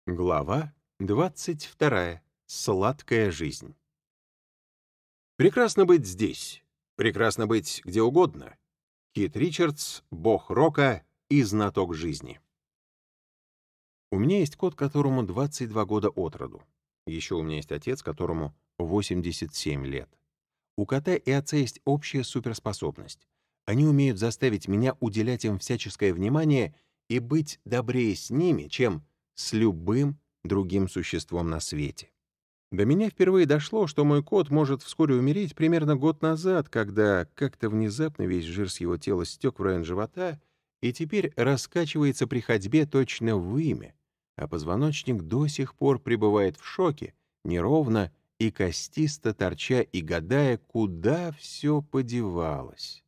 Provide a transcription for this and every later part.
Глава 22. Сладкая жизнь. Прекрасно быть здесь. Прекрасно быть где угодно. Кит Ричардс, бог рока и знаток жизни. У меня есть кот, которому 22 года от роду. Еще у меня есть отец, которому 87 лет. У кота и отца есть общая суперспособность. Они умеют заставить меня уделять им всяческое внимание и быть добрее с ними, чем с любым другим существом на свете. До меня впервые дошло, что мой кот может вскоре умереть примерно год назад, когда как-то внезапно весь жир с его тела стек в район живота и теперь раскачивается при ходьбе точно вымя, а позвоночник до сих пор пребывает в шоке, неровно и костисто торча и гадая, куда все подевалось.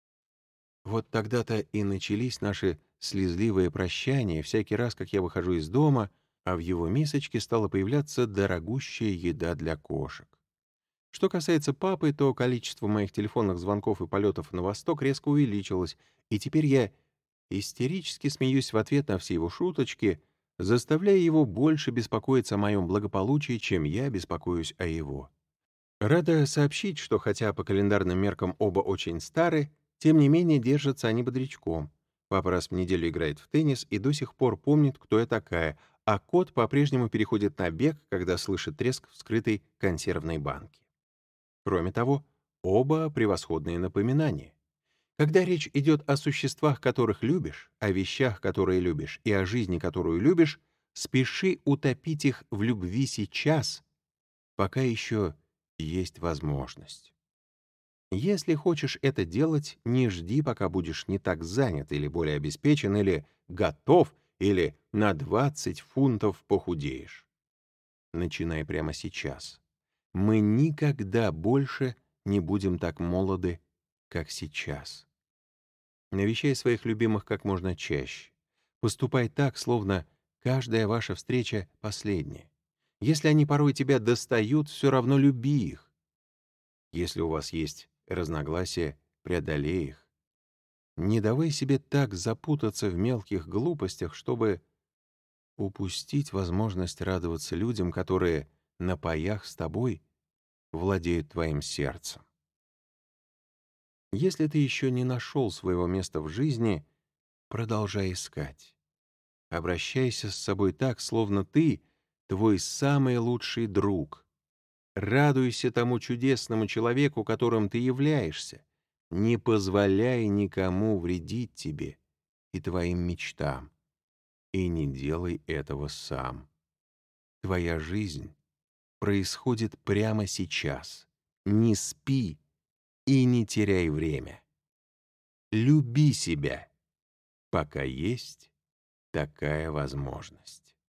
Вот тогда-то и начались наши слезливые прощания всякий раз, как я выхожу из дома, а в его мисочке стала появляться дорогущая еда для кошек. Что касается папы, то количество моих телефонных звонков и полетов на восток резко увеличилось, и теперь я истерически смеюсь в ответ на все его шуточки, заставляя его больше беспокоиться о моем благополучии, чем я беспокоюсь о его. Рада сообщить, что хотя по календарным меркам оба очень стары, тем не менее держатся они бодрячком. Папа раз в неделю играет в теннис и до сих пор помнит, кто я такая, а кот по-прежнему переходит на бег, когда слышит треск вскрытой консервной банки. Кроме того, оба превосходные напоминания. Когда речь идет о существах, которых любишь, о вещах, которые любишь, и о жизни, которую любишь, спеши утопить их в любви сейчас, пока еще есть возможность. Если хочешь это делать, не жди, пока будешь не так занят или более обеспечен, или готов, или на 20 фунтов похудеешь. Начинай прямо сейчас. Мы никогда больше не будем так молоды, как сейчас. Навещай своих любимых как можно чаще. Поступай так, словно каждая ваша встреча последняя. Если они порой тебя достают, все равно люби их. Если у вас есть разногласия, преодолей их. Не давай себе так запутаться в мелких глупостях, чтобы упустить возможность радоваться людям, которые на паях с тобой владеют твоим сердцем. Если ты еще не нашел своего места в жизни, продолжай искать. Обращайся с собой так, словно ты твой самый лучший друг. Радуйся тому чудесному человеку, которым ты являешься. Не позволяй никому вредить тебе и твоим мечтам. И не делай этого сам. Твоя жизнь происходит прямо сейчас. Не спи и не теряй время. Люби себя, пока есть такая возможность.